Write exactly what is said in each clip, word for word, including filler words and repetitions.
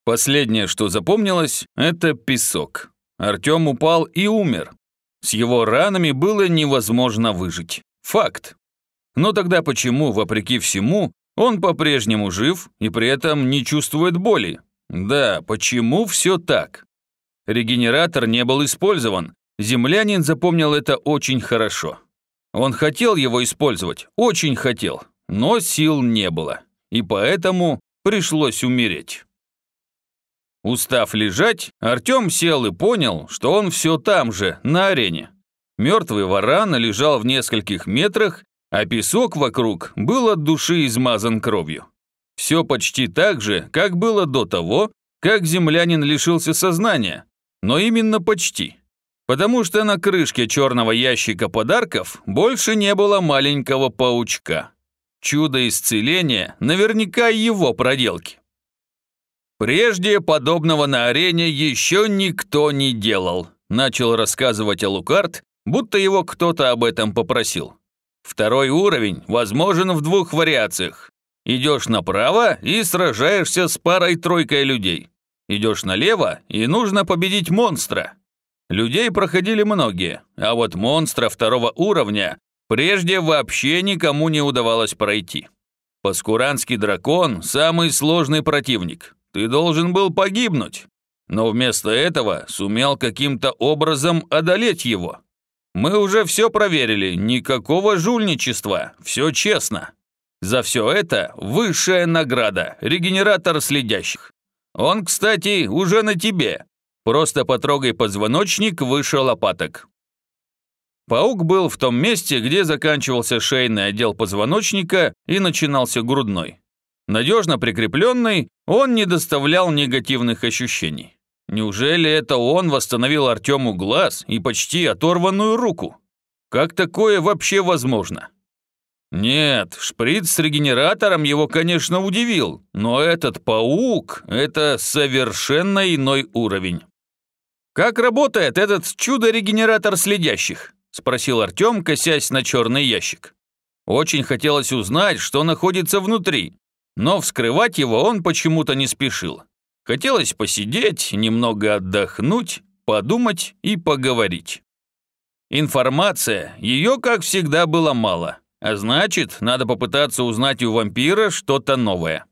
Последнее, что запомнилось, это песок. Артем упал и умер. С его ранами было невозможно выжить. Факт. Но тогда почему, вопреки всему, он по-прежнему жив и при этом не чувствует боли? Да, почему все так? Регенератор не был использован. Землянин запомнил это очень хорошо. Он хотел его использовать, очень хотел, но сил не было. И поэтому пришлось умереть. Устав лежать, Артем сел и понял, что он все там же, на арене. Мертвый варан лежал в нескольких метрах, а песок вокруг был от души измазан кровью. Все почти так же, как было до того, как землянин лишился сознания, но именно почти. Потому что на крышке черного ящика подарков больше не было маленького паучка. Чудо исцеления наверняка его проделки. «Прежде подобного на арене еще никто не делал», начал рассказывать Алукард, будто его кто-то об этом попросил. «Второй уровень возможен в двух вариациях. Идешь направо и сражаешься с парой-тройкой людей. Идешь налево и нужно победить монстра. Людей проходили многие, а вот монстра второго уровня прежде вообще никому не удавалось пройти. Паскуранский дракон – самый сложный противник. Ты должен был погибнуть, но вместо этого сумел каким-то образом одолеть его. Мы уже все проверили, никакого жульничества, все честно. За все это высшая награда, регенератор следящих. Он, кстати, уже на тебе. Просто потрогай позвоночник выше лопаток». Паук был в том месте, где заканчивался шейный отдел позвоночника и начинался грудной. Надежно прикрепленный, он не доставлял негативных ощущений. Неужели это он восстановил Артему глаз и почти оторванную руку? Как такое вообще возможно? Нет, шприц с регенератором его, конечно, удивил, но этот паук – это совершенно иной уровень. «Как работает этот чудо-регенератор следящих?» – спросил Артем, косясь на черный ящик. Очень хотелось узнать, что находится внутри. Но вскрывать его он почему-то не спешил. Хотелось посидеть, немного отдохнуть, подумать и поговорить. Информация, ее, как всегда, было мало, а значит, надо попытаться узнать у вампира что-то новое.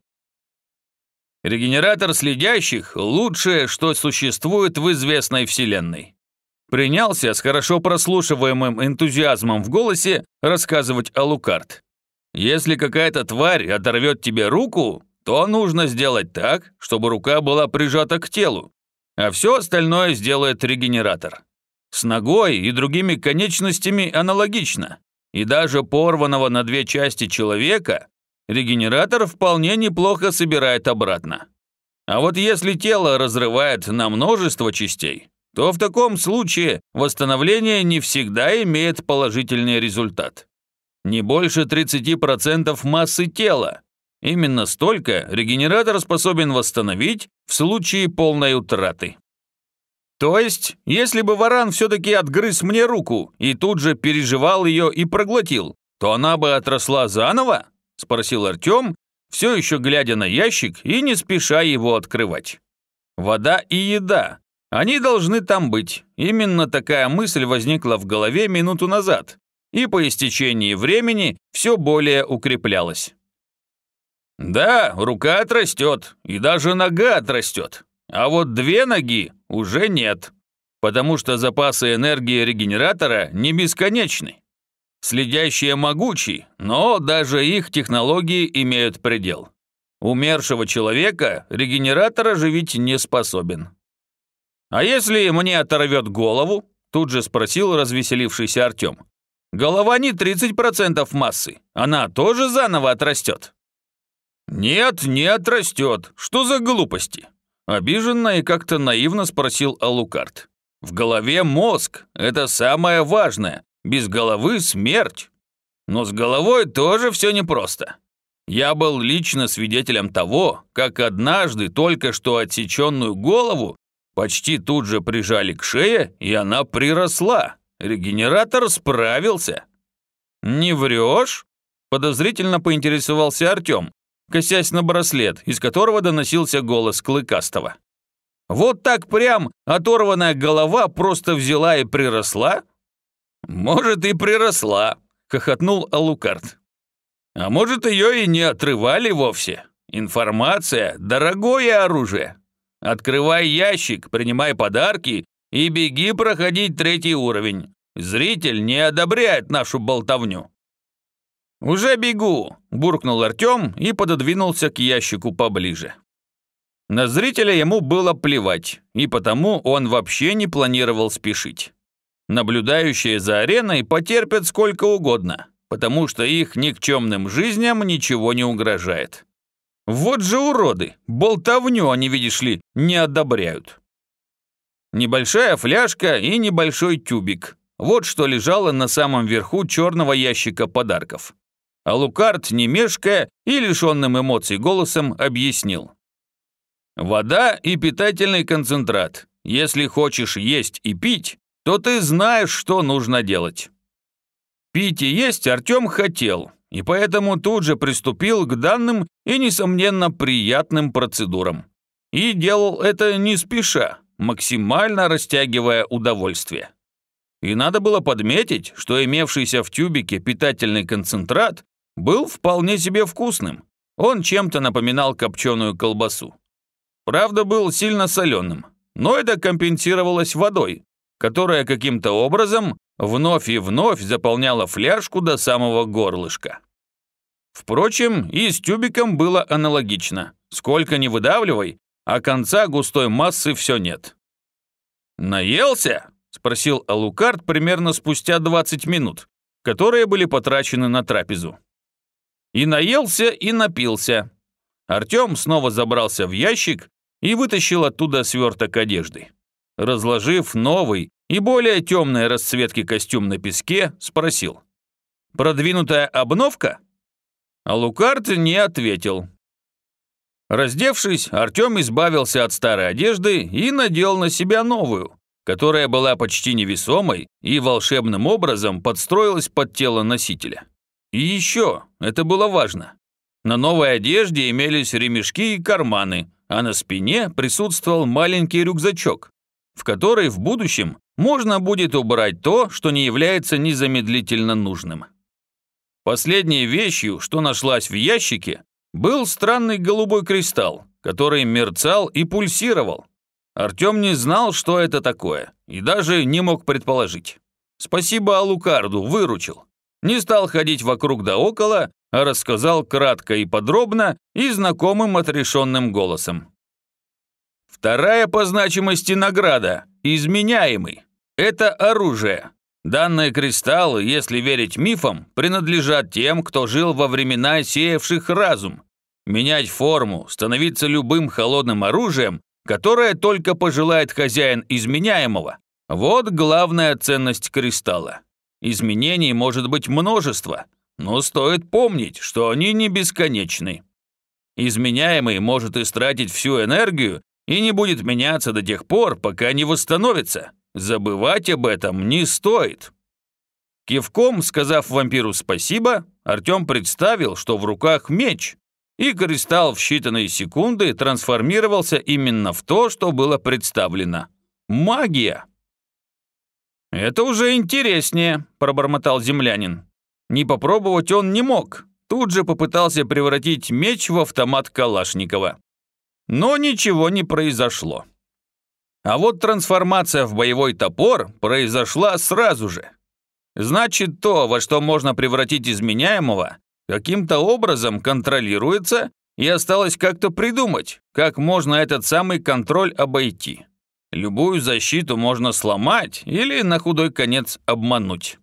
Регенератор следящих – лучшее, что существует в известной вселенной. Принялся с хорошо прослушиваемым энтузиазмом в голосе рассказывать Алукард. Если какая-то тварь оторвет тебе руку, то нужно сделать так, чтобы рука была прижата к телу, а все остальное сделает регенератор. С ногой и другими конечностями аналогично, и даже порванного на две части человека регенератор вполне неплохо собирает обратно. А вот если тело разрывает на множество частей, то в таком случае восстановление не всегда имеет положительный результат. Не больше тридцати процентов массы тела. Именно столько регенератор способен восстановить в случае полной утраты. То есть, если бы варан все-таки отгрыз мне руку и тут же переживал ее и проглотил, то она бы отросла заново? Спросил Артем, все еще глядя на ящик и не спеша его открывать. Вода и еда. Они должны там быть. Именно такая мысль возникла в голове минуту назад. И по истечении времени все более укреплялось. Да, рука отрастет, и даже нога отрастет. А вот две ноги уже нет, потому что запасы энергии регенератора не бесконечны. Следящие могучи, но даже их технологии имеют предел. Умершего человека регенератор оживить не способен. «А если мне оторвет голову?» Тут же спросил развеселившийся Артем. «Голова не тридцать процентов массы, она тоже заново отрастет». «Нет, не отрастет. Что за глупости?» Обиженно и как-то наивно спросил Алукард. «В голове мозг, это самое важное. Без головы смерть. Но с головой тоже все непросто. Я был лично свидетелем того, как однажды только что отсеченную голову почти тут же прижали к шее, и она приросла. Регенератор справился». «Не врешь?» – подозрительно поинтересовался Артем, косясь на браслет, из которого доносился голос Клыкастого. «Вот так прям оторванная голова просто взяла и приросла?» «Может, и приросла», — хохотнул Алукард. «А может, ее и не отрывали вовсе. Информация — дорогое оружие. Открывай ящик, принимай подарки и беги проходить третий уровень. Зритель не одобряет нашу болтовню». «Уже бегу», – буркнул Артем и пододвинулся к ящику поближе. На зрителя ему было плевать, и потому он вообще не планировал спешить. Наблюдающие за ареной потерпят сколько угодно, потому что их никчемным жизням ничего не угрожает. Вот же уроды, болтовню они, видишь ли, не одобряют. Небольшая фляжка и небольшой тюбик. Вот что лежало на самом верху черного ящика подарков. Алукард, не мешкая и лишенным эмоций голосом, объяснил. «Вода и питательный концентрат. Если хочешь есть и пить, то ты знаешь, что нужно делать». Пить и есть Артем хотел, и поэтому тут же приступил к данным и, несомненно, приятным процедурам. И делал это не спеша, максимально растягивая удовольствие. И надо было подметить, что имевшийся в тюбике питательный концентрат был вполне себе вкусным. Он чем-то напоминал копченую колбасу. Правда, был сильно соленым, но это компенсировалось водой, которая каким-то образом вновь и вновь заполняла фляжку до самого горлышка. Впрочем, и с тюбиком было аналогично. Сколько ни выдавливай, а конца густой массы все нет. «Наелся?» – спросил Алукард примерно спустя двадцать минут, которые были потрачены на трапезу. И наелся, и напился. Артем снова забрался в ящик и вытащил оттуда сверток одежды. Разложив новый и более темной расцветки костюм на песке, спросил. «Продвинутая обновка?» Алукард не ответил. Раздевшись, Артем избавился от старой одежды и надел на себя новую, которая была почти невесомой и волшебным образом подстроилась под тело носителя. И еще, это было важно, на новой одежде имелись ремешки и карманы, а на спине присутствовал маленький рюкзачок, в который в будущем можно будет убрать то, что не является незамедлительно нужным. Последней вещью, что нашлась в ящике, был странный голубой кристалл, который мерцал и пульсировал. Артем не знал, что это такое, и даже не мог предположить. Спасибо Алукарду, выручил. Не стал ходить вокруг да около, а рассказал кратко и подробно и знакомым отрешенным голосом. Вторая по значимости награда – изменяемый. Это оружие. Данные кристаллы, если верить мифам, принадлежат тем, кто жил во времена сеявших разум. Менять форму, становиться любым холодным оружием, которое только пожелает хозяин изменяемого – вот главная ценность кристалла. Изменений может быть множество, но стоит помнить, что они не бесконечны. Изменяемый может истратить всю энергию и не будет меняться до тех пор, пока не восстановится. Забывать об этом не стоит. Кивком, сказав вампиру спасибо, Артем представил, что в руках меч, и кристалл в считанные секунды трансформировался именно в то, что было представлено. Магия! «Это уже интереснее», – пробормотал землянин. Не попробовать он не мог. Тут же попытался превратить меч в автомат Калашникова. Но ничего не произошло. А вот трансформация в боевой топор произошла сразу же. Значит, то, во что можно превратить изменяемого, каким-то образом контролируется, и осталось как-то придумать, как можно этот самый контроль обойти. Любую защиту можно сломать или на худой конец обмануть.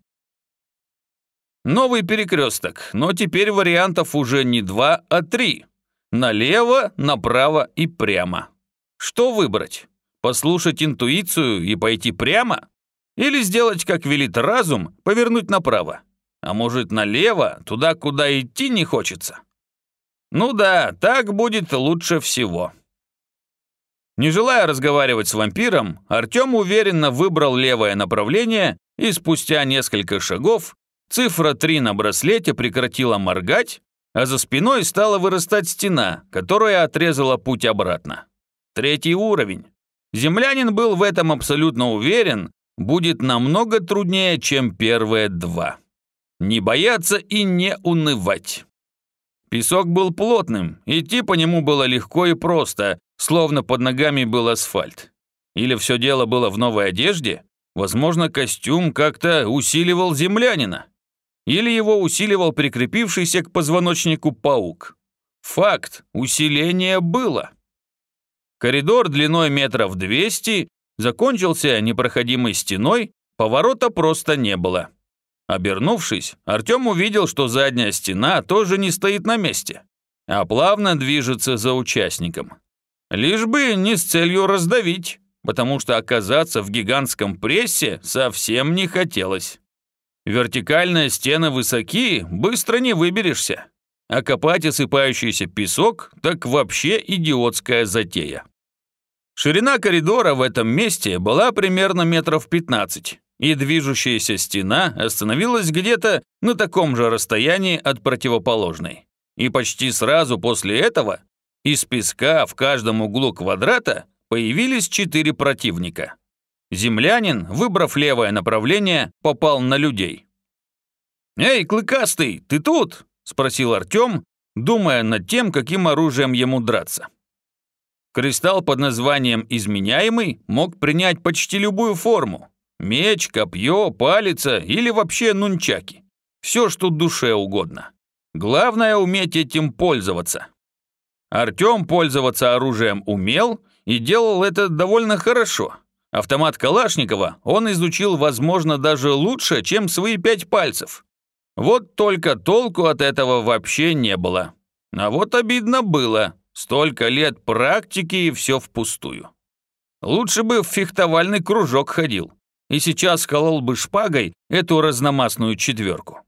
Новый перекресток, но теперь вариантов уже не два, а три. Налево, направо и прямо. Что выбрать? Послушать интуицию и пойти прямо? Или сделать, как велит разум, повернуть направо? А может, налево, туда, куда идти не хочется? Ну да, так будет лучше всего. Не желая разговаривать с вампиром, Артем уверенно выбрал левое направление, и спустя несколько шагов цифра три на браслете прекратила моргать, а за спиной стала вырастать стена, которая отрезала путь обратно. Третий уровень. Землянин был в этом абсолютно уверен, будет намного труднее, чем первые два. Не бояться и не унывать. Песок был плотным, идти по нему было легко и просто, словно под ногами был асфальт. Или все дело было в новой одежде? Возможно, костюм как-то усиливал землянина. Или его усиливал прикрепившийся к позвоночнику паук. Факт, усиление было. Коридор длиной метров двести закончился непроходимой стеной, поворота просто не было. Обернувшись, Артем увидел, что задняя стена тоже не стоит на месте, а плавно движется за участником. Лишь бы не с целью раздавить, потому что оказаться в гигантском прессе совсем не хотелось. Вертикальные стены высоки, быстро не выберешься, а копать осыпающийся песок так вообще идиотская затея. Ширина коридора в этом месте была примерно метров пятнадцать, и движущаяся стена остановилась где-то на таком же расстоянии от противоположной. И почти сразу после этого из песка в каждом углу квадрата появились четыре противника. Землянин, выбрав левое направление, попал на людей. «Эй, Клыкастый, ты тут?» – спросил Артем, думая над тем, каким оружием ему драться. Кристалл под названием «Изменяемый» мог принять почти любую форму. Меч, копье, палица или вообще нунчаки. Все, что душе угодно. Главное – уметь этим пользоваться. Артем пользоваться оружием умел и делал это довольно хорошо. Автомат Калашникова он изучил, возможно, даже лучше, чем свои пять пальцев. Вот только толку от этого вообще не было. А вот обидно было. Столько лет практики и все впустую. Лучше бы в фехтовальный кружок ходил. И сейчас колол бы шпагой эту разномастную четверку.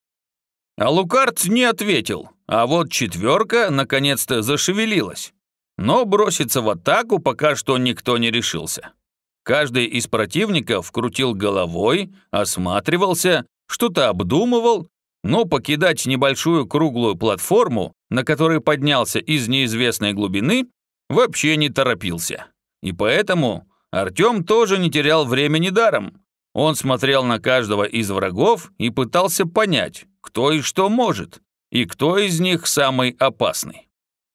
А Лукард не ответил, а вот четверка наконец-то зашевелилась. Но броситься в атаку пока что никто не решился. Каждый из противников крутил головой, осматривался, что-то обдумывал, но покидать небольшую круглую платформу, на которой поднялся из неизвестной глубины, вообще не торопился. И поэтому Артем тоже не терял времени даром. Он смотрел на каждого из врагов и пытался понять, кто и что может, и кто из них самый опасный.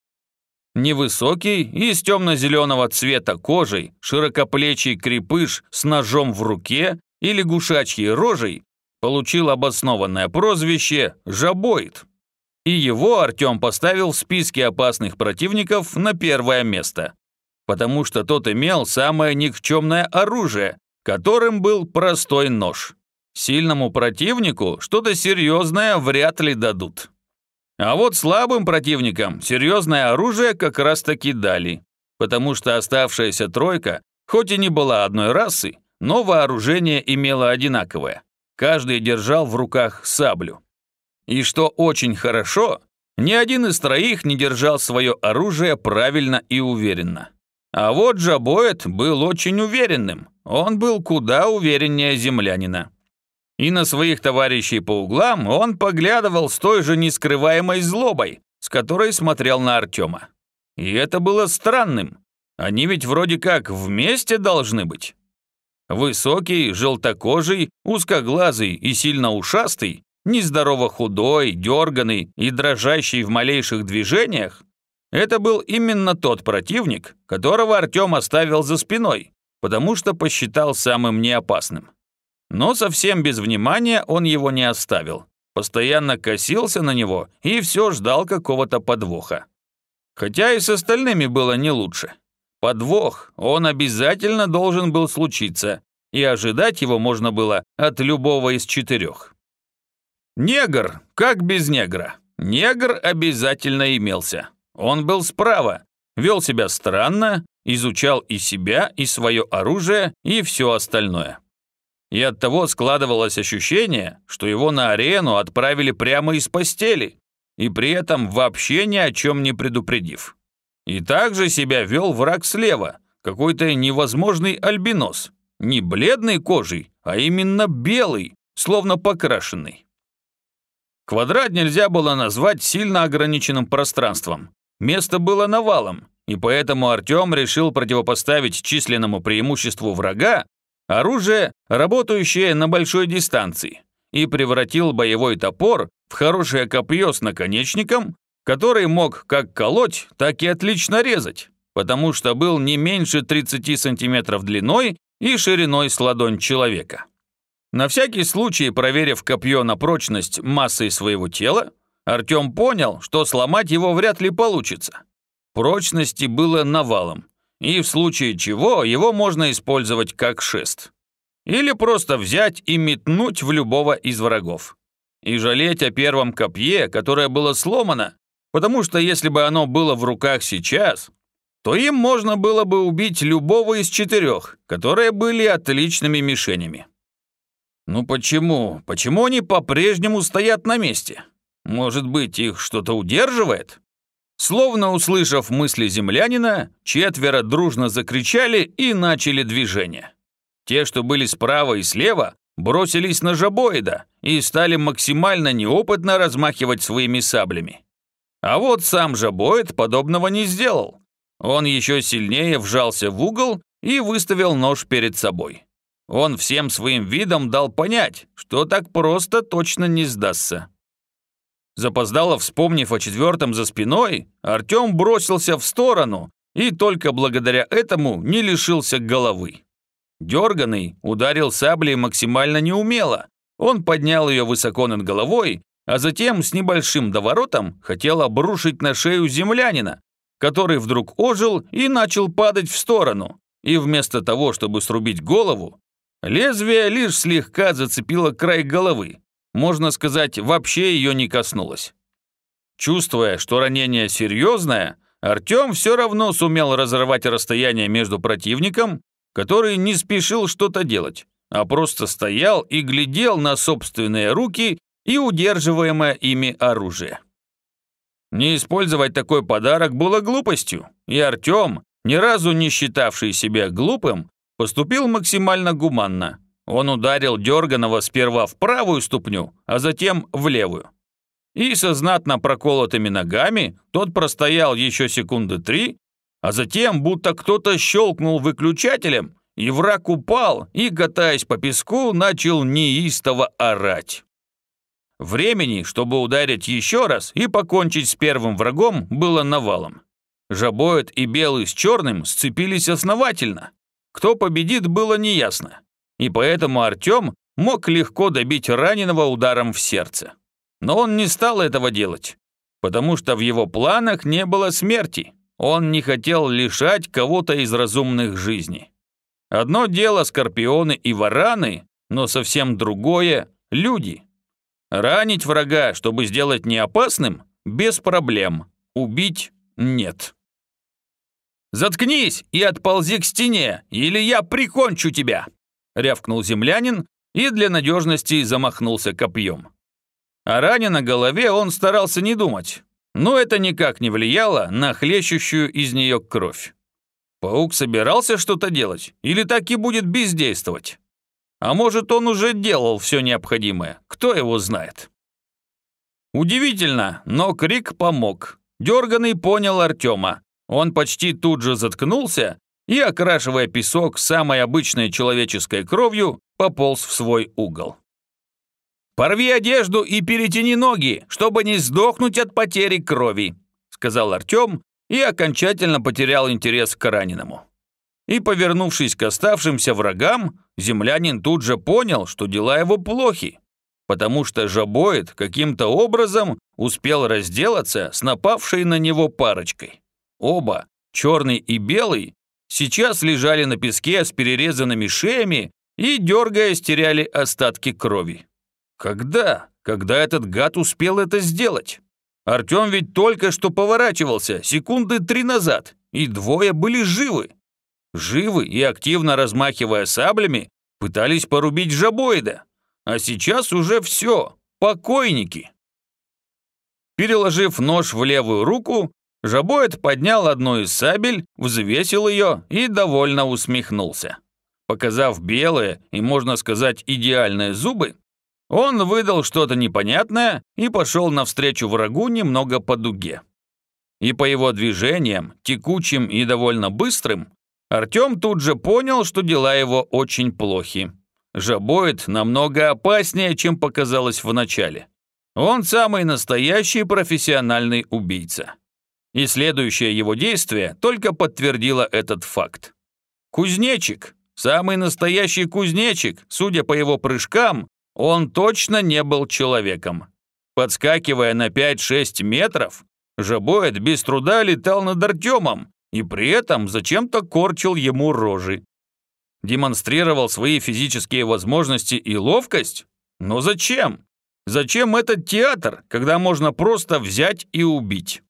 Невысокий и с темно-зеленого цвета кожей, широкоплечий крепыш с ножом в руке и лягушачьей рожей получил обоснованное прозвище «Жабоид». И его Артем поставил в списке опасных противников на первое место, потому что тот имел самое никчемное оружие, которым был простой нож. Сильному противнику что-то серьезное вряд ли дадут. А вот слабым противникам серьезное оружие как раз-таки дали, потому что оставшаяся тройка, хоть и не была одной расы, но вооружение имело одинаковое. Каждый держал в руках саблю. И что очень хорошо, ни один из троих не держал свое оружие правильно и уверенно. А вот Жабоид был очень уверенным, он был куда увереннее землянина. И на своих товарищей по углам он поглядывал с той же нескрываемой злобой, с которой смотрел на Артема. И это было странным, они ведь вроде как вместе должны быть. Высокий, желтокожий, узкоглазый и сильно ушастый, нездорово худой, дерганый и дрожащий в малейших движениях, это был именно тот противник, которого Артем оставил за спиной, потому что посчитал самым неопасным. Но совсем без внимания он его не оставил, постоянно косился на него и все ждал какого-то подвоха. Хотя и с остальными было не лучше. Подвох, он обязательно должен был случиться, и ожидать его можно было от любого из четырех. Негр, как без негра. Негр обязательно имелся. Он был справа, вел себя странно, изучал и себя, и свое оружие, и все остальное. И оттого складывалось ощущение, что его на арену отправили прямо из постели, и при этом вообще ни о чем не предупредив. И также себя вел враг слева, какой-то невозможный альбинос, не бледной кожей, а именно белый, словно покрашенный. Квадрат нельзя было назвать сильно ограниченным пространством. Место было навалом, и поэтому Артем решил противопоставить численному преимуществу врага оружие, работающее на большой дистанции, и превратил боевой топор в хорошее копье с наконечником, который мог как колоть, так и отлично резать, потому что был не меньше тридцати сантиметров длиной и шириной с ладонь человека. На всякий случай, проверив копье на прочность массой своего тела, Артем понял, что сломать его вряд ли получится. Прочности было навалом, и в случае чего его можно использовать как шест. Или просто взять и метнуть в любого из врагов. И жалеть о первом копье, которое было сломано, потому что если бы оно было в руках сейчас, то им можно было бы убить любого из четырех, которые были отличными мишенями. Ну почему? Почему они по-прежнему стоят на месте? Может быть, их что-то удерживает? Словно услышав мысли землянина, четверо дружно закричали и начали движение. Те, что были справа и слева, бросились на Жабоида и стали максимально неопытно размахивать своими саблями. А вот сам Жабоид подобного не сделал. Он еще сильнее вжался в угол и выставил нож перед собой. Он всем своим видом дал понять, что так просто точно не сдастся. Запоздало вспомнив о четвертом за спиной, Артем бросился в сторону и только благодаря этому не лишился головы. Дерганый ударил саблей максимально неумело. Он поднял ее высоко над головой, а затем с небольшим доворотом хотел обрушить на шею землянина, который вдруг ожил и начал падать в сторону, и вместо того, чтобы срубить голову, лезвие лишь слегка зацепило край головы, можно сказать, вообще ее не коснулось. Чувствуя, что ранение серьезное, Артем все равно сумел разорвать расстояние между противником, который не спешил что-то делать, а просто стоял и глядел на собственные руки и удерживаемое ими оружие. Не использовать такой подарок было глупостью, и Артем, ни разу не считавший себя глупым, поступил максимально гуманно. Он ударил дерганого сперва в правую ступню, а затем в левую. И со знатно проколотыми ногами тот простоял еще секунды три, а затем будто кто-то щелкнул выключателем, и враг упал и, катаясь по песку, начал неистово орать. Времени, чтобы ударить еще раз и покончить с первым врагом, было навалом. Жабоид и Белый с Черным сцепились основательно. Кто победит, было неясно. И поэтому Артем мог легко добить раненого ударом в сердце. Но он не стал этого делать, потому что в его планах не было смерти. Он не хотел лишать кого-то из разумных жизней. Одно дело скорпионы и вараны, но совсем другое – люди. Ранить врага, чтобы сделать неопасным – без проблем. Убить – нет. «Заткнись и отползи к стене, или я прикончу тебя!» – рявкнул землянин и для надежности замахнулся копьем. О ране на голове он старался не думать, но это никак не влияло на хлещущую из нее кровь. Паук собирался что-то делать или так и будет бездействовать? А может, он уже делал все необходимое, кто его знает? Удивительно, но крик помог. Дерганый понял Артема. Он почти тут же заткнулся и, окрашивая песок самой обычной человеческой кровью, пополз в свой угол. «Порви одежду и перетяни ноги, чтобы не сдохнуть от потери крови», сказал Артем и окончательно потерял интерес к раненому. И, повернувшись к оставшимся врагам, землянин тут же понял, что дела его плохи, потому что Жабоид каким-то образом успел разделаться с напавшей на него парочкой. Оба, черный и белый, сейчас лежали на песке с перерезанными шеями и, дергаясь, теряли остатки крови. Когда? Когда этот гад успел это сделать? Артем ведь только что поворачивался, секунды три назад, и двое были живы. Живы и, активно размахивая саблями, пытались порубить Жабоида. А сейчас уже все, покойники. Переложив нож в левую руку, Жабоид поднял одну из сабель, взвесил ее и довольно усмехнулся. Показав белые и, можно сказать, идеальные зубы, Он выдал что-то непонятное и пошел навстречу врагу немного по дуге. И по его движениям, текучим и довольно быстрым, Артем тут же понял, что дела его очень плохи. Жабоид намного опаснее, чем показалось вначале. Он самый настоящий профессиональный убийца. И следующее его действие только подтвердило этот факт. Кузнечик, самый настоящий кузнечик, судя по его прыжкам, он точно не был человеком. Подскакивая на пять-шесть метров, Жабоид без труда летал над Артемом и при этом зачем-то корчил ему рожи. Демонстрировал свои физические возможности и ловкость? Но зачем? Зачем этот театр, когда можно просто взять и убить?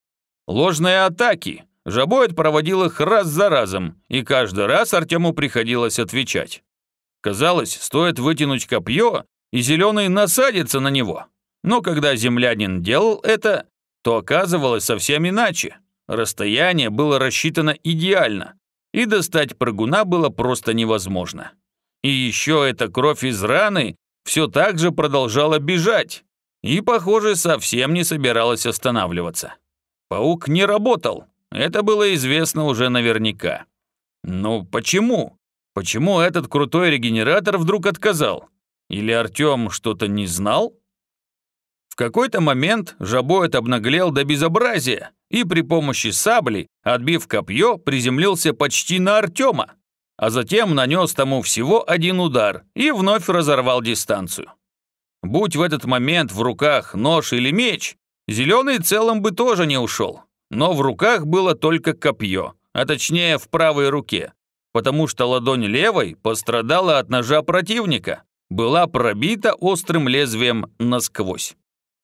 Ложные атаки. Жабоид проводил их раз за разом, и каждый раз Артему приходилось отвечать. Казалось, стоит вытянуть копье, и Зеленый насадится на него. Но когда землянин делал это, то оказывалось совсем иначе. Расстояние было рассчитано идеально, и достать прыгуна было просто невозможно. И еще эта кровь из раны все так же продолжала бежать, и, похоже, совсем не собиралась останавливаться. Паук не работал, это было известно уже наверняка. Но почему? Почему этот крутой регенератор вдруг отказал? Или Артем что-то не знал? В какой-то момент Жабоид обнаглел до безобразия и при помощи сабли, отбив копье, приземлился почти на Артема, а затем нанес тому всего один удар и вновь разорвал дистанцию. Будь в этот момент в руках нож или меч, Зеленый целым бы тоже не ушел, но в руках было только копье, а точнее в правой руке, потому что ладонь левой пострадала от ножа противника, была пробита острым лезвием насквозь.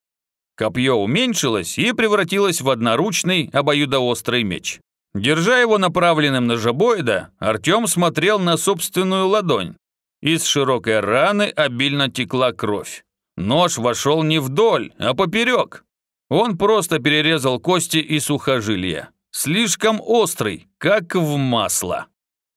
Копье уменьшилось и превратилось в одноручный обоюдоострый меч. Держа его направленным на Жабоида, Артем смотрел на собственную ладонь. Из широкой раны обильно текла кровь. Нож вошел не вдоль, а поперек. Он просто перерезал кости и сухожилия. Слишком острый, как в масло.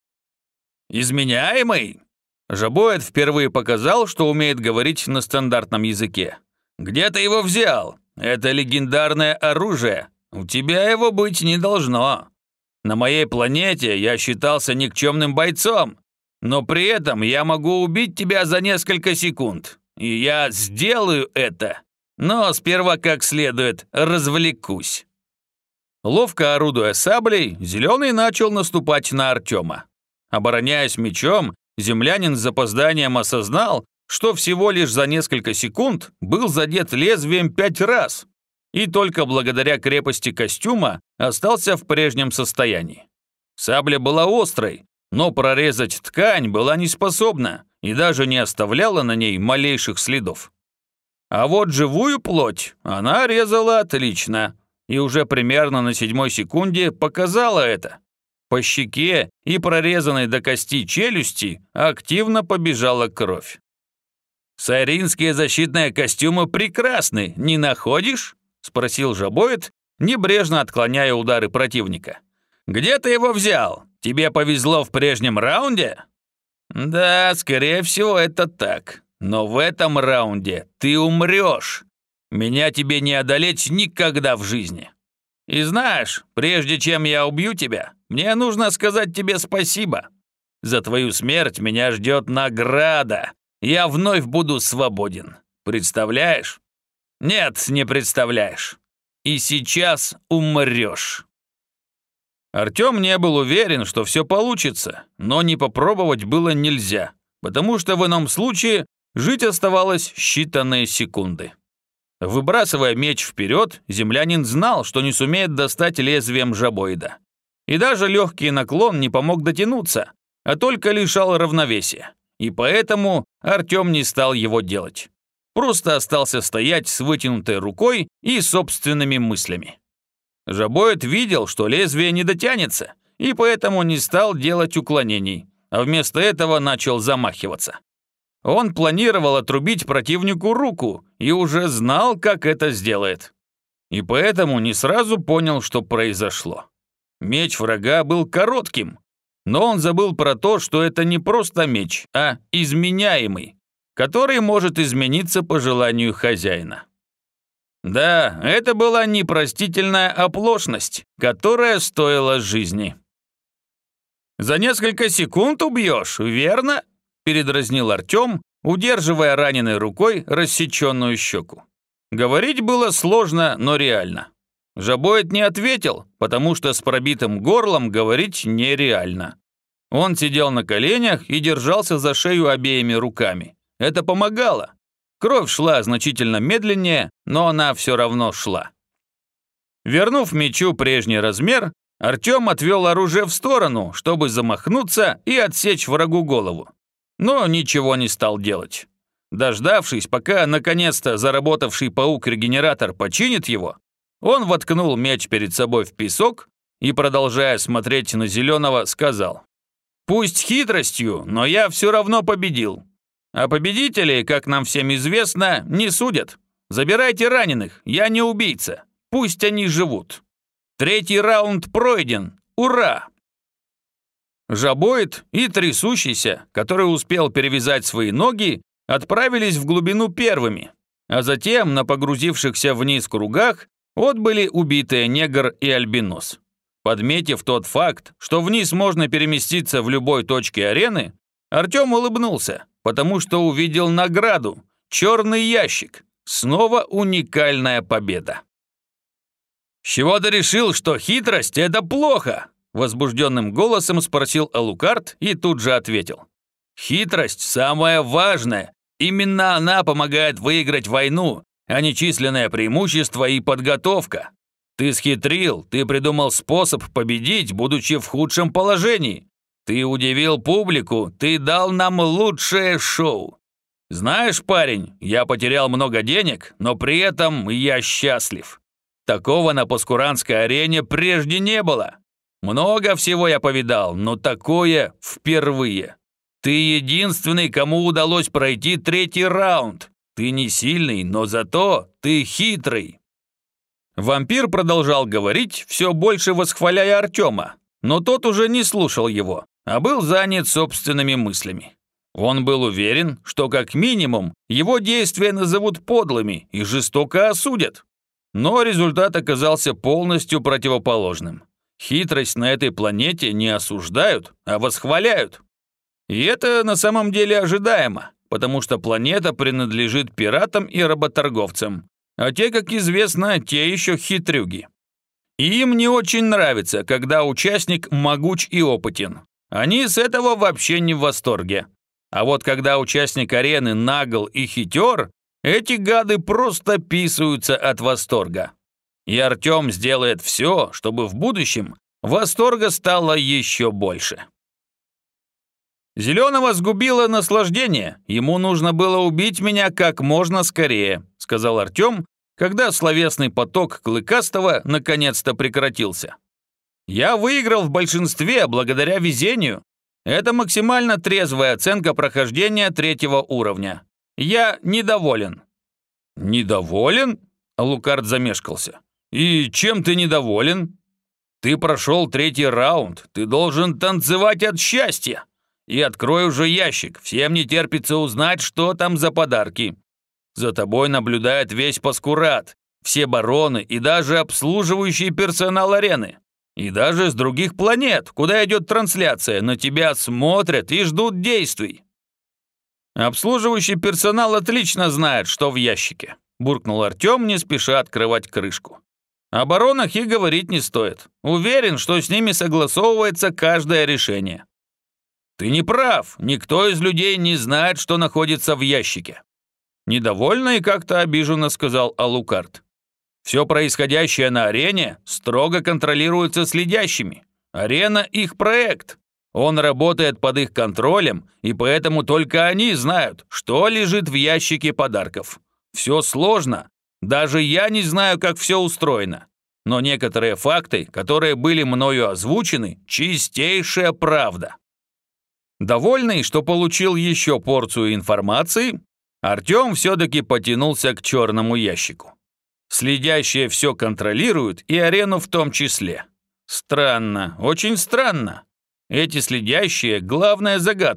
«Изменяемый?» Жабоид впервые показал, что умеет говорить на стандартном языке. «Где ты его взял? Это легендарное оружие. У тебя его быть не должно. На моей планете я считался никчемным бойцом, но при этом я могу убить тебя за несколько секунд. И я сделаю это. Но сперва как следует развлекусь». Ловко орудуя саблей, Зеленый начал наступать на Артема. Обороняясь мечом, землянин с запозданием осознал, что всего лишь за несколько секунд был задет лезвием пять раз, и только благодаря крепости костюма остался в прежнем состоянии. Сабля была острой, но прорезать ткань была не способна и даже не оставляла на ней малейших следов. А вот живую плоть она резала отлично, и уже примерно на седьмой секунде показала это. По щеке и прорезанной до кости челюсти активно побежала кровь. «Сайринские защитные костюмы прекрасны, не находишь?» – спросил Жабоид, небрежно отклоняя удары противника. «Где ты его взял? Тебе повезло в прежнем раунде?» «Да, скорее всего, это так. Но в этом раунде ты умрешь. Меня тебе не одолеть никогда в жизни. И знаешь, прежде чем я убью тебя, мне нужно сказать тебе спасибо. За твою смерть меня ждет награда. Я вновь буду свободен. Представляешь? Нет, не представляешь. И сейчас умрешь». Артем не был уверен, что все получится, но не попробовать было нельзя, потому что в ином случае жить оставалось считанные секунды. Выбрасывая меч вперед, землянин знал, что не сумеет достать лезвием Жабоида. И даже легкий наклон не помог дотянуться, а только лишал равновесия. И поэтому Артем не стал его делать. Просто остался стоять с вытянутой рукой и собственными мыслями. Жабоид видел, что лезвие не дотянется, и поэтому не стал делать уклонений, а вместо этого начал замахиваться. Он планировал отрубить противнику руку и уже знал, как это сделает. И поэтому не сразу понял, что произошло. Меч врага был коротким, но он забыл про то, что это не просто меч, а изменяемый. который может измениться по желанию хозяина. Да, это была непростительная оплошность, которая стоила жизни. «За несколько секунд убьешь, верно?» – передразнил Артем, удерживая раненой рукой рассеченную щеку. Говорить было сложно, но реально. Жабоид не ответил, потому что с пробитым горлом говорить нереально. Он сидел на коленях и держался за шею обеими руками. Это помогало. Кровь шла значительно медленнее, но она все равно шла. Вернув мечу прежний размер, Артем отвел оружие в сторону, чтобы замахнуться и отсечь врагу голову. Но ничего не стал делать. Дождавшись, пока наконец-то заработавший паук-регенератор починит его, он воткнул меч перед собой в песок и, продолжая смотреть на Зеленого, сказал: «Пусть хитростью, но я все равно победил. А победителей, как нам всем известно, не судят. Забирайте раненых, я не убийца. Пусть они живут. Третий раунд пройден. Ура!» Жабоид и трясущийся, который успел перевязать свои ноги, отправились в глубину первыми, а затем на погрузившихся вниз кругах отбыли убитые негр и альбинос. Подметив тот факт, что вниз можно переместиться в любой точке арены, Артем улыбнулся, потому что увидел награду – черный ящик. Снова уникальная победа. «С чего ты решил, что хитрость – это плохо?» – возбужденным голосом спросил Алукард и тут же ответил: «Хитрость – самое важное. Именно она помогает выиграть войну, а не численное преимущество и подготовка. Ты схитрил, ты придумал способ победить, будучи в худшем положении. Ты удивил публику, ты дал нам лучшее шоу. Знаешь, парень, я потерял много денег, но при этом я счастлив. Такого на Паскуранской арене прежде не было. Много всего я повидал, но такое впервые. Ты единственный, кому удалось пройти третий раунд. Ты не сильный, но зато ты хитрый». Вампир продолжал говорить, все больше восхваляя Артема, но тот уже не слушал его, а был занят собственными мыслями. Он был уверен, что как минимум его действия назовут подлыми и жестоко осудят. Но результат оказался полностью противоположным. Хитрость на этой планете не осуждают, а восхваляют. И это на самом деле ожидаемо, потому что планета принадлежит пиратам и работорговцам, а те, как известно, те еще хитрюги. И им не очень нравится, когда участник могуч и опытен. Они с этого вообще не в восторге. А вот когда участник арены нагл и хитер, эти гады просто писаются от восторга. И Артем сделает все, чтобы в будущем восторга стало еще больше. «Зеленого сгубило наслаждение, ему нужно было убить меня как можно скорее», сказал Артем, когда словесный поток Клыкастого наконец-то прекратился. «Я выиграл в большинстве благодаря везению. Это максимально трезвая оценка прохождения третьего уровня. Я недоволен». «Недоволен?» Алукард замешкался. «И чем ты недоволен?» «Ты прошел третий раунд, ты должен танцевать от счастья. И открой уже ящик, всем не терпится узнать, что там за подарки. За тобой наблюдает весь Паскурат, все бароны и даже обслуживающий персонал арены. И даже с других планет, куда идет трансляция, на тебя смотрят и ждут действий». «Обслуживающий персонал отлично знает, что в ящике», буркнул Артем, не спеша открывать крышку. «О баронах и говорить не стоит. Уверен, что с ними согласовывается каждое решение». «Ты не прав, никто из людей не знает, что находится в ящике», недовольно и как-то обиженно сказал Алукард. «Все происходящее на арене строго контролируется следящими. Арена – их проект. Он работает под их контролем, и поэтому только они знают, что лежит в ящике подарков. Все сложно. Даже я не знаю, как все устроено. Но некоторые факты, которые были мною озвучены, чистейшая правда». Довольный, что получил еще порцию информации, Артем все-таки потянулся к черному ящику. Следящие все контролируют, и арену в том числе. Странно, очень странно. Эти следящие – главная загадка,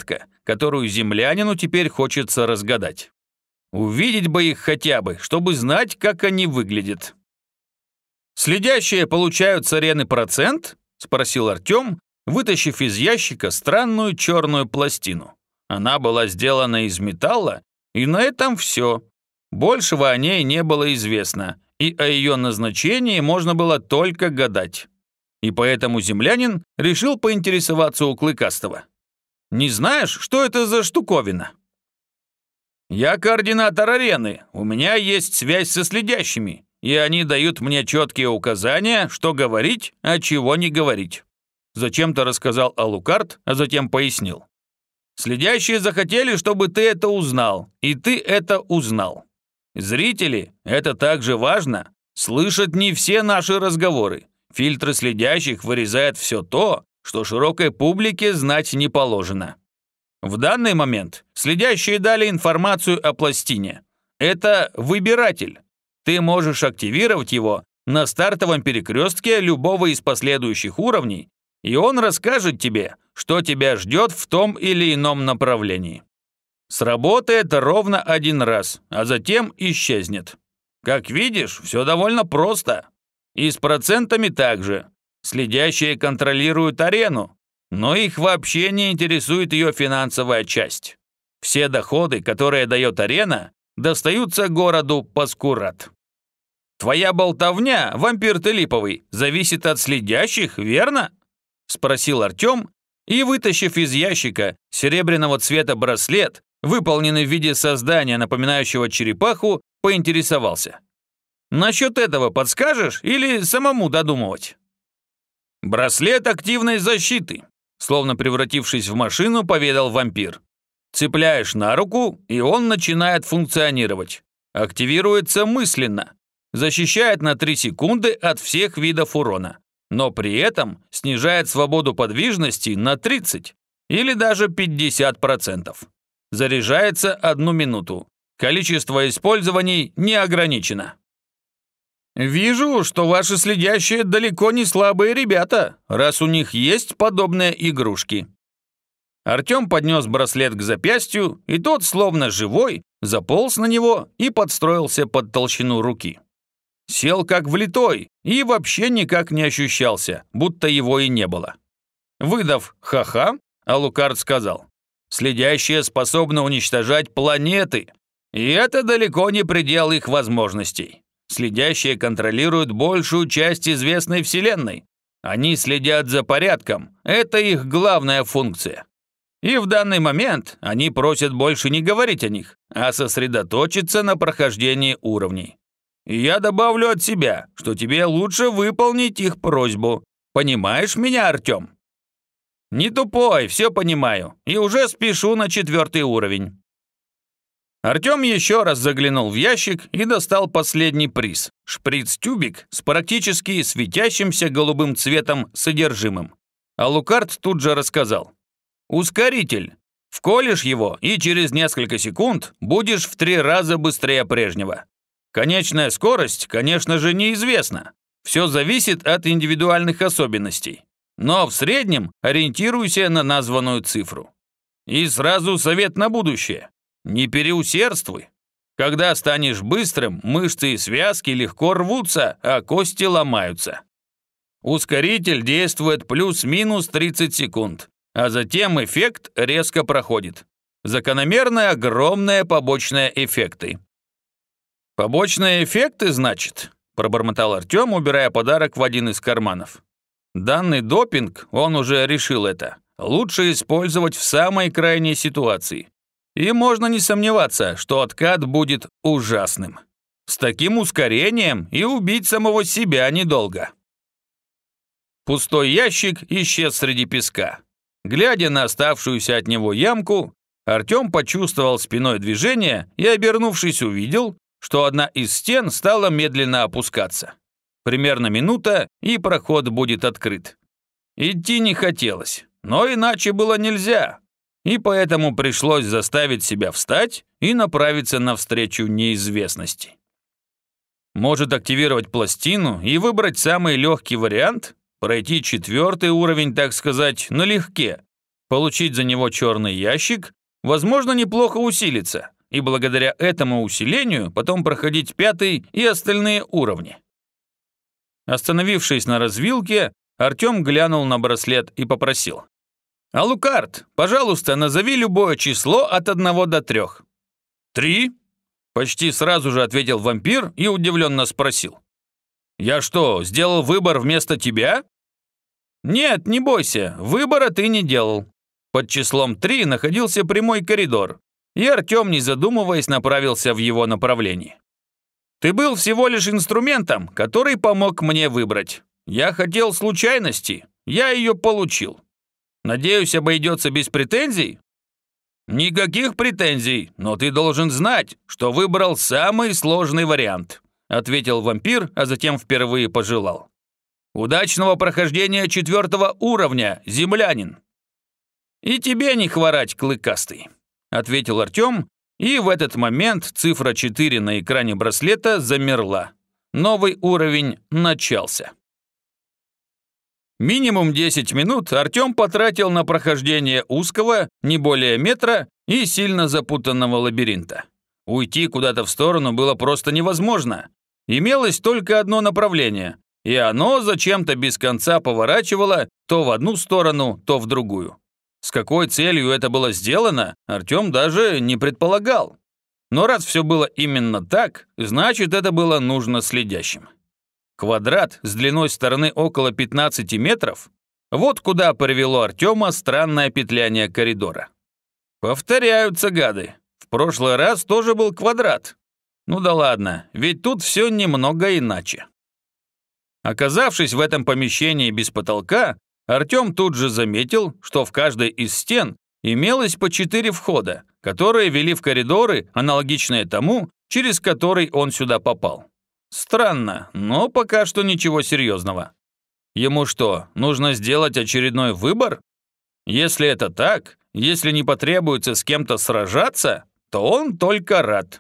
которую землянину теперь хочется разгадать. Увидеть бы их хотя бы, чтобы знать, как они выглядят. «Следящие получают с арены процент?» – спросил Артем, вытащив из ящика странную черную пластину. Она была сделана из металла, и на этом все. Большего о ней не было известно, и о ее назначении можно было только гадать. И поэтому землянин решил поинтересоваться у Клыкастого. «Не знаешь, что это за штуковина?» «Я координатор арены, у меня есть связь со следящими, и они дают мне четкие указания, что говорить, а чего не говорить». Зачем-то рассказал Алукард, а затем пояснил. «Следящие захотели, чтобы ты это узнал, и ты это узнал. Зрители, это также важно, слышат не все наши разговоры. Фильтры следящих вырезают все то, что широкой публике знать не положено. В данный момент следящие дали информацию о пластине. Это выбиратель. Ты можешь активировать его на стартовом перекрестке любого из последующих уровней, и он расскажет тебе, что тебя ждет в том или ином направлении. Сработает ровно один раз, а затем исчезнет. Как видишь, все довольно просто. И с процентами также. Следящие контролируют арену, но их вообще не интересует ее финансовая часть. Все доходы, которые дает арена, достаются городу Паскурат. Твоя болтовня, вампир ты липовый, зависит от следящих, верно? Спросил Артем и, вытащив из ящика серебряного цвета браслет, выполненный в виде создания, напоминающего черепаху, поинтересовался. «Насчет этого подскажешь или самому додумывать?» «Браслет активной защиты», словно превратившись в машину, поведал вампир. «Цепляешь на руку, и он начинает функционировать. Активируется мысленно. Защищает на три секунды от всех видов урона. Но при этом снижает свободу подвижности на тридцать или даже пятьдесят процентов. Заряжается одну минуту. Количество использований не ограничено». «Вижу, что ваши следящие далеко не слабые ребята, раз у них есть подобные игрушки». Артем поднес браслет к запястью, и тот, словно живой, заполз на него и подстроился под толщину руки. Сел как влитой и вообще никак не ощущался, будто его и не было. Выдав «ха-ха», Алукард сказал: «Следящие способны уничтожать планеты, и это далеко не предел их возможностей. Следящие контролируют большую часть известной Вселенной. Они следят за порядком, это их главная функция. И в данный момент они просят больше не говорить о них, а сосредоточиться на прохождении уровней. И я добавлю от себя, что тебе лучше выполнить их просьбу. Понимаешь меня, Артем?» «Не тупой, все понимаю, и уже спешу на четвертый уровень». Артем еще раз заглянул в ящик и достал последний приз – шприц-тюбик с практически светящимся голубым цветом содержимым. Алукард тут же рассказал. «Ускоритель. Вколешь его, и через несколько секунд будешь в три раза быстрее прежнего. Конечная скорость, конечно же, неизвестна. Все зависит от индивидуальных особенностей. Но в среднем ориентируйся на названную цифру. И сразу совет на будущее. Не переусердствуй. Когда станешь быстрым, мышцы и связки легко рвутся, а кости ломаются. Ускоритель действует плюс-минус тридцать секунд, а затем эффект резко проходит. Закономерные огромные побочные эффекты». «Побочные эффекты, значит?» – пробормотал Артем, убирая подарок в один из карманов. «Данный допинг, он уже решил это, лучше использовать в самой крайней ситуации. И можно не сомневаться, что откат будет ужасным. С таким ускорением и убить самого себя недолго». Пустой ящик исчез среди песка. Глядя на оставшуюся от него ямку, Артем почувствовал спиной движение и, обернувшись, увидел, что одна из стен стала медленно опускаться. Примерно минута, и проход будет открыт. Идти не хотелось, но иначе было нельзя, и поэтому пришлось заставить себя встать и направиться навстречу неизвестности. Может активировать пластину и выбрать самый легкий вариант? Пройти четвертый уровень, так сказать, налегке, получить за него черный ящик, возможно, неплохо усилиться, и благодаря этому усилению потом проходить пятый и остальные уровни. Остановившись на развилке, Артем глянул на браслет и попросил: «Алукард, пожалуйста, назови любое число от одного до трех». «Три?» – почти сразу же ответил вампир и удивленно спросил: «Я что, сделал выбор вместо тебя?» «Нет, не бойся, выбора ты не делал». Под числом три находился прямой коридор, и Артем, не задумываясь, направился в его направлении. «Ты был всего лишь инструментом, который помог мне выбрать. Я хотел случайности, я ее получил. Надеюсь, обойдется без претензий?» «Никаких претензий, но ты должен знать, что выбрал самый сложный вариант», ответил вампир, а затем впервые пожелал: «Удачного прохождения четвертого уровня, землянин!» «И тебе не хворать, клыкастый», ответил Артем, и в этот момент цифра четыре на экране браслета замерла. Новый уровень начался. Минимум десять минут Артем потратил на прохождение узкого, не более метра, и сильно запутанного лабиринта. Уйти куда-то в сторону было просто невозможно. Имелось только одно направление, и оно зачем-то без конца поворачивало то в одну сторону, то в другую. С какой целью это было сделано, Артем даже не предполагал. Но раз все было именно так, значит, это было нужно следящим. Квадрат с длиной стороны около пятнадцати метров – вот куда привело Артема странное петляние коридора. Повторяются гады. В прошлый раз тоже был квадрат. Ну да ладно, ведь тут все немного иначе. Оказавшись в этом помещении без потолка, Артем тут же заметил, что в каждой из стен имелось по четыре входа, которые вели в коридоры, аналогичные тому, через который он сюда попал. Странно, но пока что ничего серьезного. Ему что, нужно сделать очередной выбор? Если это так, если не потребуется с кем-то сражаться, то он только рад.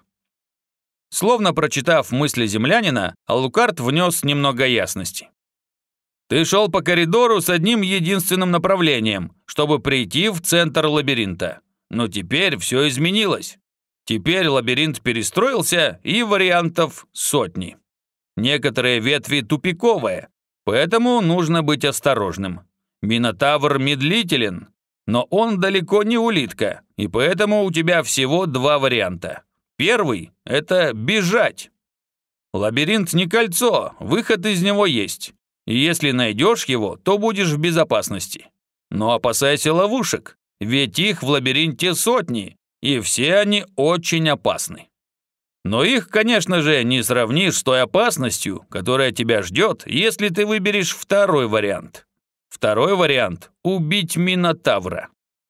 Словно прочитав мысли землянина, Алукард внес немного ясности. «Ты шел по коридору с одним единственным направлением, чтобы прийти в центр лабиринта. Но теперь все изменилось. Теперь лабиринт перестроился, и вариантов сотни. Некоторые ветви тупиковые, поэтому нужно быть осторожным. Минотавр медлителен, но он далеко не улитка, и поэтому у тебя всего два варианта. Первый – это бежать. Лабиринт не кольцо, выход из него есть. И если найдешь его, то будешь в безопасности. Но опасайся ловушек, ведь их в лабиринте сотни, и все они очень опасны. Но их, конечно же, не сравнишь с той опасностью, которая тебя ждет, если ты выберешь второй вариант. Второй вариант – убить Минотавра.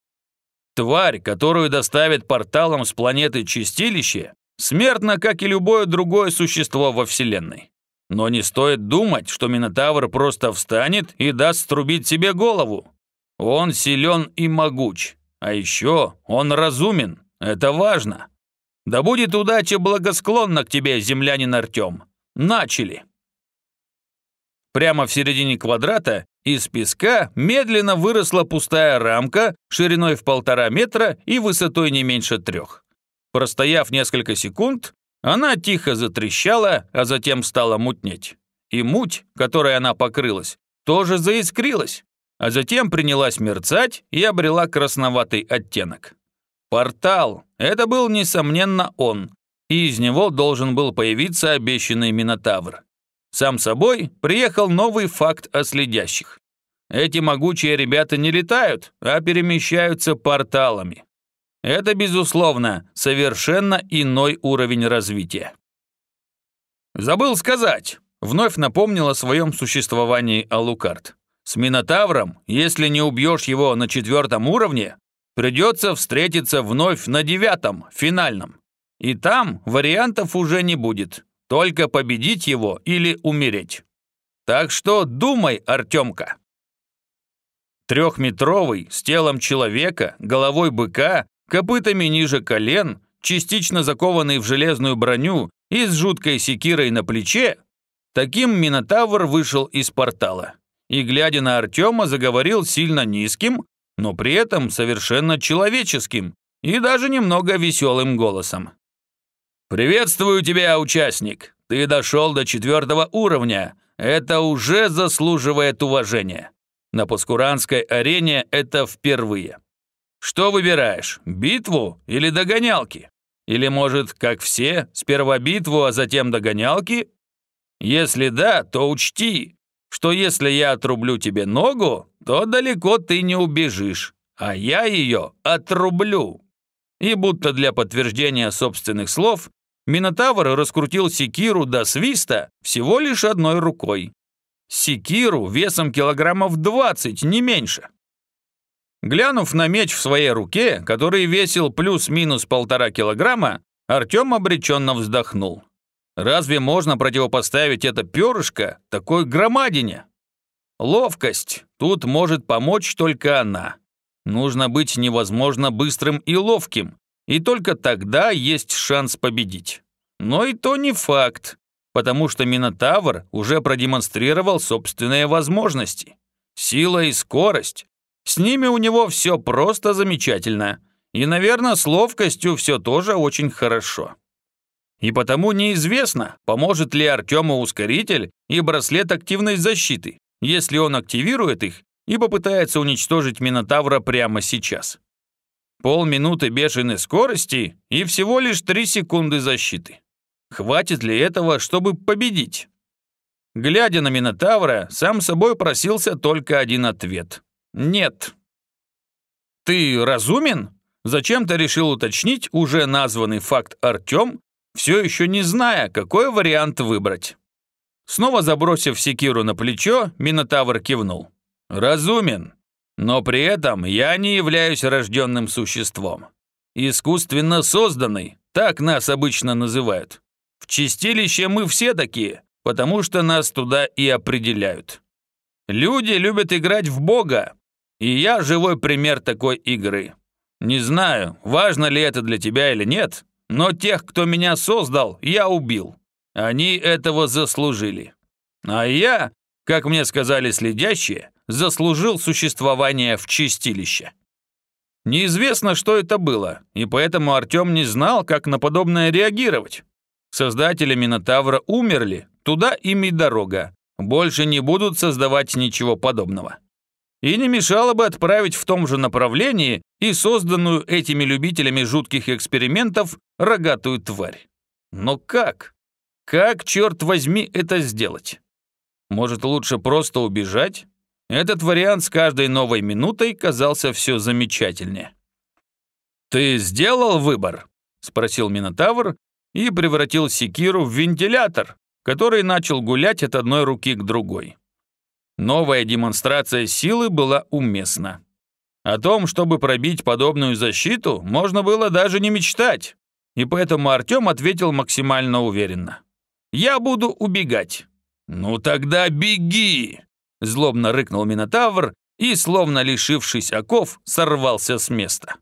Тварь, которую доставят порталом с планеты Чистилище, смертна, как и любое другое существо во Вселенной. Но не стоит думать, что Минотавр просто встанет и даст струбить себе голову. Он силен и могуч, а еще он разумен, это важно. Да будет удача благосклонна к тебе, землянин Артем. Начали. Прямо в середине квадрата из песка медленно выросла пустая рамка шириной в полтора метра и высотой не меньше трех. Простояв несколько секунд, она тихо затрещала, а затем стала мутнеть. И муть, которой она покрылась, тоже заискрилась, а затем принялась мерцать и обрела красноватый оттенок. Портал – это был, несомненно, он, и из него должен был появиться обещанный Минотавр. Сам собой приехал новый факт о следящих. Эти могучие ребята не летают, а перемещаются порталами. Это, безусловно, совершенно иной уровень развития. Забыл сказать, вновь напомнил о своем существовании Алукард. С Минотавром, если не убьешь его на четвертом уровне, придется встретиться вновь на девятом, финальном. И там вариантов уже не будет, только победить его или умереть. Так что думай, Артемка. Трехметровый, с телом человека, головой быка, копытами ниже колен, частично закованный в железную броню и с жуткой секирой на плече, таким Минотавр вышел из портала. И, глядя на Артема, заговорил сильно низким, но при этом совершенно человеческим и даже немного веселым голосом. «Приветствую тебя, участник! Ты дошел до четвертого уровня. Это уже заслуживает уважения. На Паскуранской арене это впервые. Что выбираешь, битву или догонялки? Или, может, как все, сперва битву, а затем догонялки? Если да, то учти, что если я отрублю тебе ногу, то далеко ты не убежишь, а я ее отрублю». И будто для подтверждения собственных слов, Минотавр раскрутил секиру до свиста всего лишь одной рукой. Секиру весом килограммов двадцать, не меньше. Глянув на меч в своей руке, который весил плюс-минус полтора килограмма, Артем обреченно вздохнул. Разве можно противопоставить это перышко такой громадине? Ловкость. Тут может помочь только она. Нужно быть невозможно быстрым и ловким, и только тогда есть шанс победить. Но и то не факт, потому что Минотавр уже продемонстрировал собственные возможности. Сила и скорость. С ними у него все просто замечательно. И, наверное, с ловкостью все тоже очень хорошо. И потому неизвестно, поможет ли Артему ускоритель и браслет активной защиты, если он активирует их и попытается уничтожить Минотавра прямо сейчас. Полминуты бешеной скорости и всего лишь три секунды защиты. Хватит ли этого, чтобы победить? Глядя на Минотавра, сам собой просился только один ответ. Нет. «Ты разумен?» Зачем-то решил уточнить уже названный факт Артем, все еще не зная, какой вариант выбрать. Снова забросив секиру на плечо, Минотавр кивнул. «Разумен, но при этом я не являюсь рожденным существом. Искусственно созданный, так нас обычно называют. В чистилище мы все такие, потому что нас туда и определяют. Люди любят играть в Бога, и я живой пример такой игры. Не знаю, важно ли это для тебя или нет, но тех, кто меня создал, я убил. Они этого заслужили. А я, как мне сказали следящие, заслужил существование в чистилище». Неизвестно, что это было, и поэтому Артем не знал, как на подобное реагировать. Создатели Минотавра умерли, туда им и дорога. Больше не будут создавать ничего подобного. И не мешало бы отправить в том же направлении и созданную этими любителями жутких экспериментов рогатую тварь. Но как? Как, черт возьми, это сделать? Может, лучше просто убежать? Этот вариант с каждой новой минутой казался все замечательнее. «Ты сделал выбор?» – спросил Минотавр и превратил секиру в вентилятор, который начал гулять от одной руки к другой. Новая демонстрация силы была уместна. О том, чтобы пробить подобную защиту, можно было даже не мечтать, и поэтому Артем ответил максимально уверенно. «Я буду убегать». «Ну тогда беги!» – злобно рыкнул Минотавр и, словно лишившись оков, сорвался с места.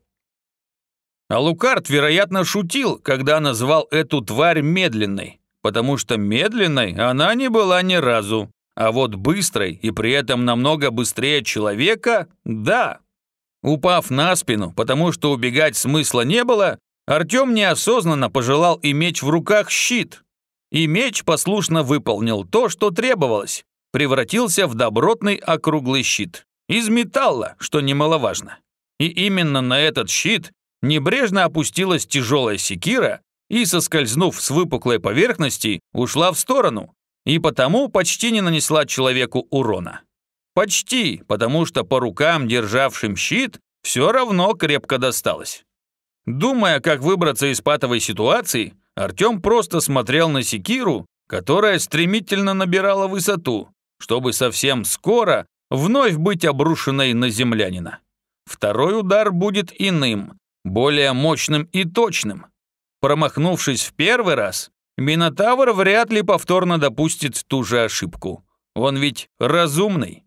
Алукард, вероятно, шутил, когда назвал эту тварь медленной, потому что медленной она не была ни разу. А вот быстрой и при этом намного быстрее человека – да. Упав на спину, потому что убегать смысла не было, Артем неосознанно пожелал иметь в руках щит. И меч послушно выполнил то, что требовалось, превратился в добротный округлый щит. Из металла, что немаловажно. И именно на этот щит небрежно опустилась тяжелая секира и, соскользнув с выпуклой поверхности, ушла в сторону. И потому почти не нанесла человеку урона. Почти, потому что по рукам, державшим щит, все равно крепко досталось. Думая, как выбраться из патовой ситуации, Артем просто смотрел на секиру, которая стремительно набирала высоту, чтобы совсем скоро вновь быть обрушенной на землянина. Второй удар будет иным, более мощным и точным. Промахнувшись в первый раз, Минотавр вряд ли повторно допустит ту же ошибку. Он ведь разумный.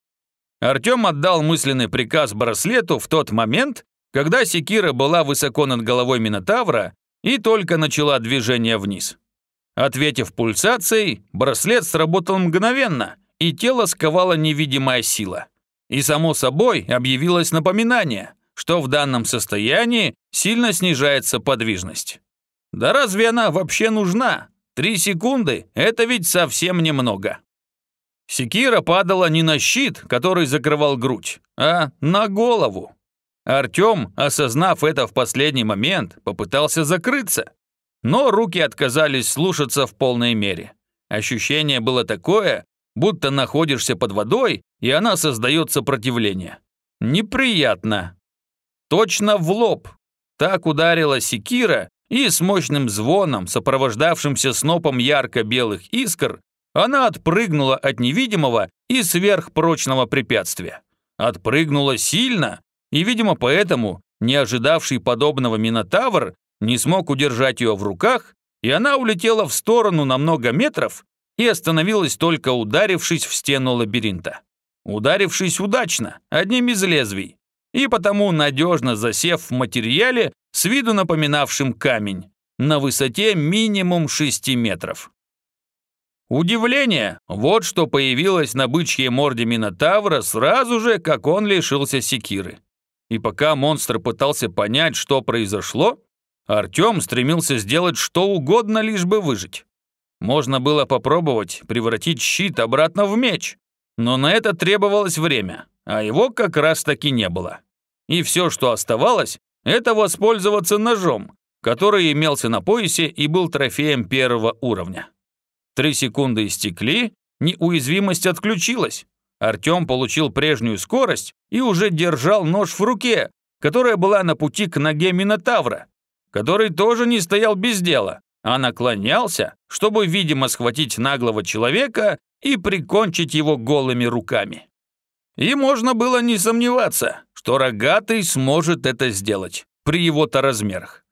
Артем отдал мысленный приказ браслету в тот момент, когда секира была высоко над головой Минотавра и только начала движение вниз. Ответив пульсацией, браслет сработал мгновенно, и тело сковала невидимая сила. И само собой объявилось напоминание, что в данном состоянии сильно снижается подвижность. Да разве она вообще нужна? Три секунды – это ведь совсем немного. Секира падала не на щит, который закрывал грудь, а на голову. Артем, осознав это в последний момент, попытался закрыться, но руки отказались слушаться в полной мере. Ощущение было такое, будто находишься под водой, и она создает сопротивление. Неприятно. Точно в лоб. Так ударила секира, и с мощным звоном, сопровождавшимся снопом ярко-белых искр, она отпрыгнула от невидимого и сверхпрочного препятствия. Отпрыгнула сильно, и, видимо, поэтому не ожидавший подобного Минотавр не смог удержать ее в руках, и она улетела в сторону на много метров и остановилась, только ударившись в стену лабиринта. Ударившись удачно, одним из лезвий, и потому надежно засев в материале, с виду напоминавшим камень, на высоте минимум шести метров. Удивление, вот что появилось на бычьей морде Минотавра сразу же, как он лишился секиры. И пока монстр пытался понять, что произошло, Артем стремился сделать что угодно, лишь бы выжить. Можно было попробовать превратить щит обратно в меч, но на это требовалось время, а его как раз-таки не было. И все, что оставалось, это воспользоваться ножом, который имелся на поясе и был трофеем первого уровня. Три секунды истекли, неуязвимость отключилась. Артем получил прежнюю скорость и уже держал нож в руке, которая была на пути к ноге Минотавра, который тоже не стоял без дела, а наклонялся, чтобы, видимо, схватить наглого человека и прикончить его голыми руками. И можно было не сомневаться, что рогатый сможет это сделать при его-то размерах.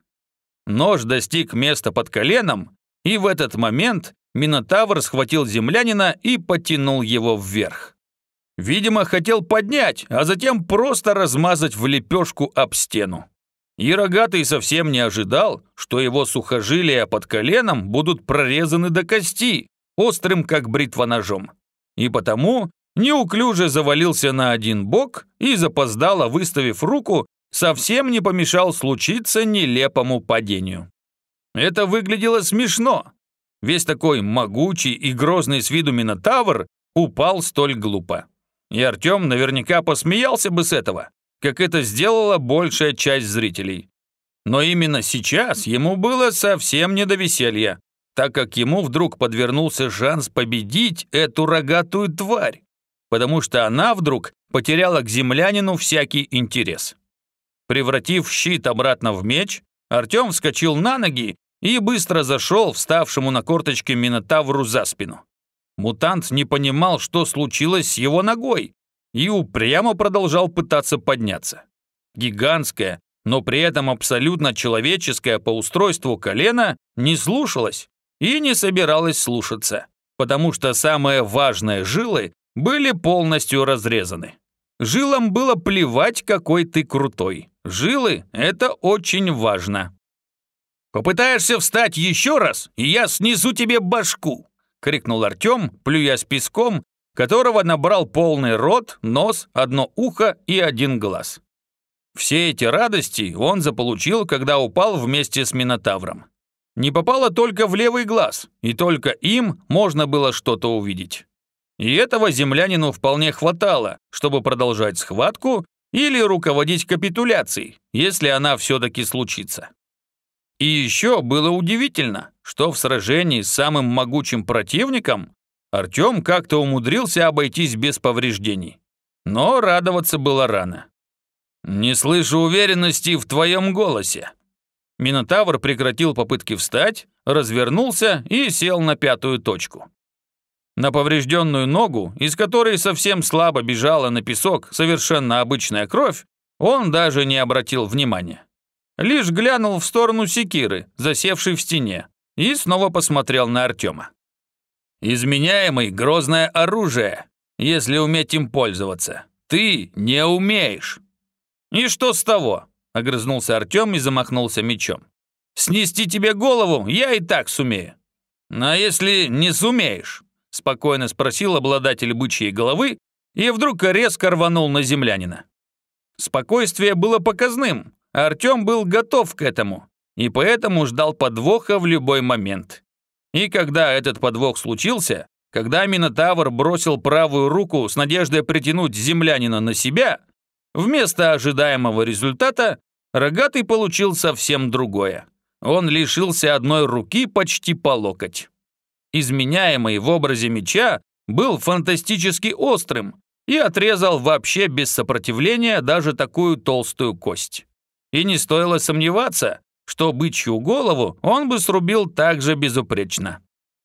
Нож достиг места под коленом, и в этот момент Минотавр схватил землянина и потянул его вверх. Видимо, хотел поднять, а затем просто размазать в лепешку об стену. И рогатый совсем не ожидал, что его сухожилия под коленом будут прорезаны до кости, острым как бритва ножом. И потому неуклюже завалился на один бок и, запоздало выставив руку, совсем не помешал случиться нелепому падению. Это выглядело смешно. Весь такой могучий и грозный с виду Минотавр упал столь глупо. И Артем наверняка посмеялся бы с этого, как это сделала большая часть зрителей. Но именно сейчас ему было совсем не до веселья, так как ему вдруг подвернулся шанс победить эту рогатую тварь, потому что она вдруг потеряла к землянину всякий интерес. Превратив щит обратно в меч, Артем вскочил на ноги и быстро зашел вставшему на корточки Минотавру за спину. Мутант не понимал, что случилось с его ногой, и упрямо продолжал пытаться подняться. Гигантское, но при этом абсолютно человеческое по устройству колено не слушалось и не собиралось слушаться, потому что самые важные жилы были полностью разрезаны. Жилам было плевать, какой ты крутой. Жилы – это очень важно. «Попытаешься встать еще раз, и я снесу тебе башку!» — крикнул Артем, плюясь песком, которого набрал полный рот, нос, одно ухо и один глаз. Все эти радости он заполучил, когда упал вместе с Минотавром. Не попало только в левый глаз, и только им можно было что-то увидеть. И этого землянину вполне хватало, чтобы продолжать схватку или руководить капитуляцией, если она все-таки случится. И еще было удивительно, что в сражении с самым могучим противником Артем как-то умудрился обойтись без повреждений. Но радоваться было рано. «Не слышу уверенности в твоем голосе». Минотавр прекратил попытки встать, развернулся и сел на пятую точку. На поврежденную ногу, из которой совсем слабо бежала на песок совершенно обычная кровь, он даже не обратил внимания. Лишь глянул в сторону секиры, засевшей в стене, и снова посмотрел на Артема. «Изменяемый — грозное оружие, если уметь им пользоваться. Ты не умеешь». «И что с того?» — огрызнулся Артем и замахнулся мечом. «Снести тебе голову я и так сумею». «А если не сумеешь?» — спокойно спросил обладатель бычьей головы, и вдруг резко рванул на землянина. Спокойствие было показным, а Артем был готов к этому, и поэтому ждал подвоха в любой момент. И когда этот подвох случился, когда Минотавр бросил правую руку с надеждой притянуть землянина на себя, вместо ожидаемого результата Рогатый получил совсем другое. Он лишился одной руки почти по локоть. Изменяемый в образе меча был фантастически острым и отрезал вообще без сопротивления даже такую толстую кость. И не стоило сомневаться, что бычью голову он бы срубил так же безупречно.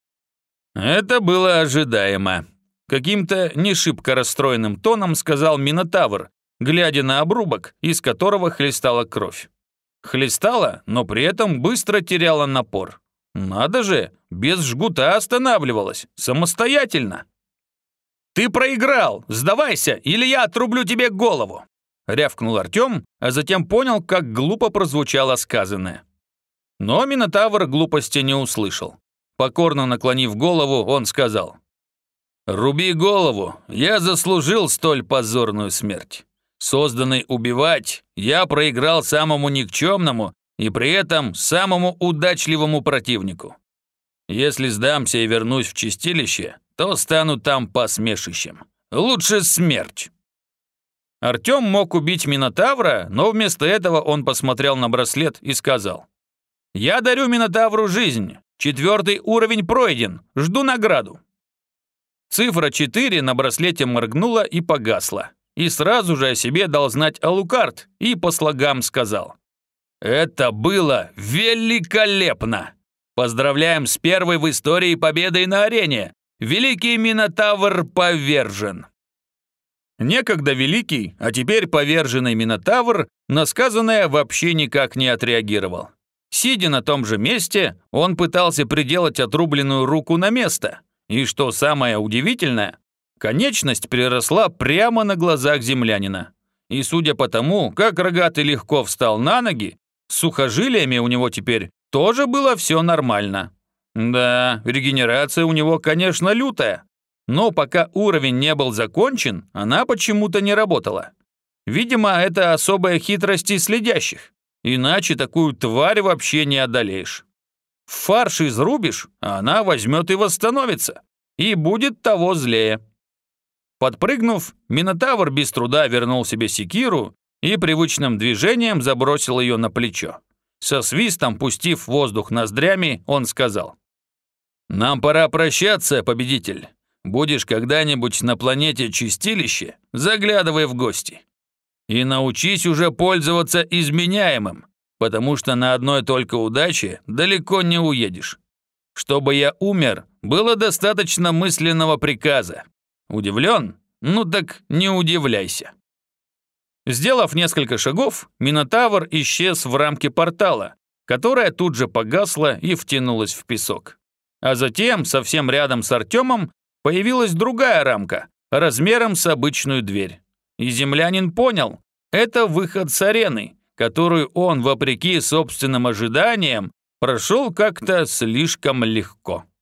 Это было ожидаемо. Каким-то не шибко расстроенным тоном сказал Минотавр, глядя на обрубок, из которого хлестала кровь. Хлестала, но при этом быстро теряла напор. Надо же, без жгута останавливалась, самостоятельно. «Ты проиграл! Сдавайся, или я отрублю тебе голову!» Рявкнул Артем, а затем понял, как глупо прозвучало сказанное. Но Минотавр глупости не услышал. Покорно наклонив голову, он сказал: «Руби голову, я заслужил столь позорную смерть. Созданный убивать, я проиграл самому никчемному и при этом самому удачливому противнику. Если сдамся и вернусь в чистилище, то стану там посмешищем. Лучше смерть». Артем мог убить Минотавра, но вместо этого он посмотрел на браслет и сказал: «Я дарю Минотавру жизнь. Четвертый уровень пройден. Жду награду». Цифра четыре на браслете моргнула и погасла. И сразу же о себе дал знать Алукард и по слогам сказал: «Это было великолепно! Поздравляем с первой в истории победой на арене! Великий Минотавр повержен!» Некогда великий, а теперь поверженный Минотавр на сказанное вообще никак не отреагировал. Сидя на том же месте, он пытался приделать отрубленную руку на место. И что самое удивительное, конечность приросла прямо на глазах землянина. И судя по тому, как Рогатый легко встал на ноги, с сухожилиями у него теперь тоже было все нормально. Да, регенерация у него, конечно, лютая, но пока уровень не был закончен, она почему-то не работала. Видимо, это особая хитрость и следящих, иначе такую тварь вообще не одолеешь. В фарш изрубишь, а она возьмет и восстановится, и будет того злее. Подпрыгнув, Минотавр без труда вернул себе секиру и привычным движением забросил ее на плечо. Со свистом, пустив воздух ноздрями, он сказал: «Нам пора прощаться, победитель. Будешь когда-нибудь на планете Чистилище, заглядывай в гости. И научись уже пользоваться изменяемым, потому что на одной только удаче далеко не уедешь. Чтобы я умер, было достаточно мысленного приказа. Удивлен? Ну так не удивляйся». Сделав несколько шагов, Минотавр исчез в рамке портала, которая тут же погасла и втянулась в песок. А затем, совсем рядом с Артемом, появилась другая рамка, размером с обычную дверь. И землянин понял, это выход с арены, которую он, вопреки собственным ожиданиям, прошел как-то слишком легко.